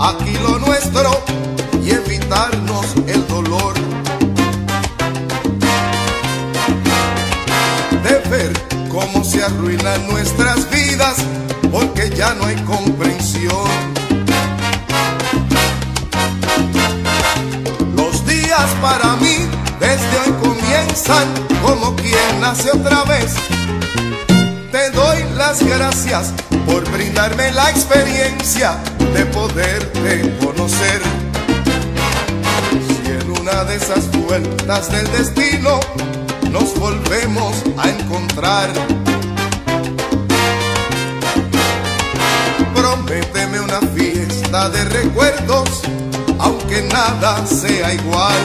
aquí lo nuestro y evitarnos el dolor de ver cómo se arruinan nuestras vidas porque ya no hay comprensión. Los días para mí desde hoy comienzan como quien nace otra vez. Te doy las gracias por brindarme la experiencia de poderte conocer. Si en una de esas vueltas del destino nos volvemos a encontrar, prométeme una fiesta de recuerdos, aunque nada sea igual.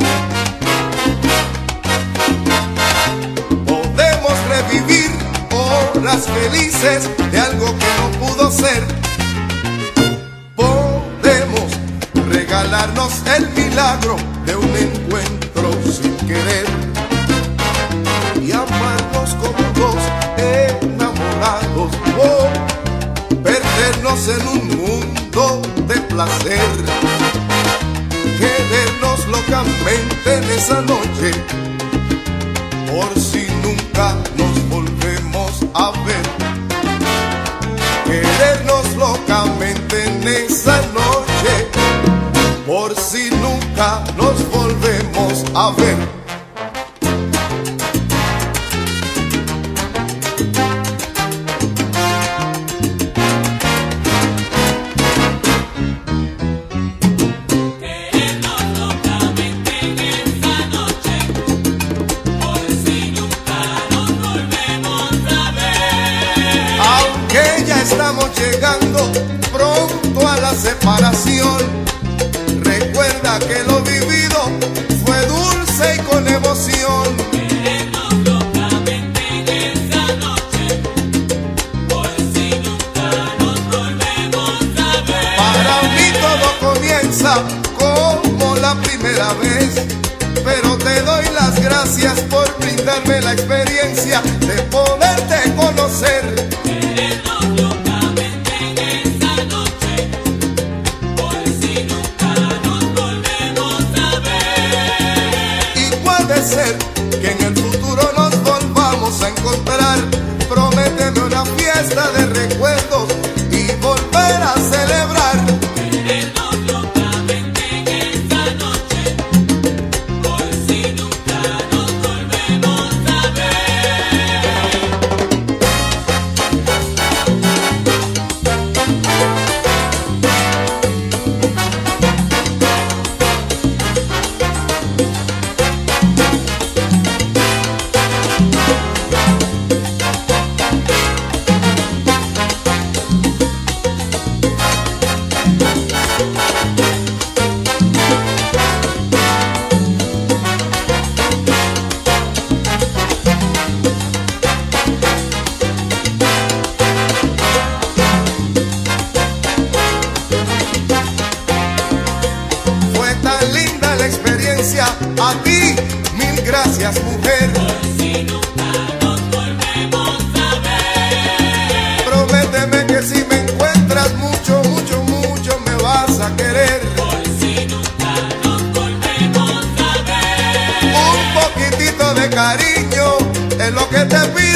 Podemos revivir horas felices de algo que no pudo ser. Podemos regalarnos el milagro de un encuentro sin querer y amarnos como dos enamorados, o perdernos en un mundo de placer, querernos locamente en esa noche, por si nunca nos volvemos a ver. Querernos locamente en esa noche, por si nunca nos volvemos a ver. Estamos llegando pronto a la separación. Recuerda que lo vivido fue dulce y con emoción. Querernos locamente en esa noche, por si nunca nos volvemos a ver. Para mí todo comienza como la primera vez, pero te doy las gracias por brindarme la experiencia de poderte conocer. Que en el futuro nos volvamos a encontrar. Prométeme una fiesta de recuerdos y volver a celebrar. Querernos locamente en esta noche, por si nunca nos volvemos a a ti, mil gracias, mujer. Por si nunca nos volvemos a ver. Prométeme que si me encuentras mucho, mucho, mucho me vas a querer. Por si nunca nos volvemos a ver. Un poquitito de cariño es lo que te pido.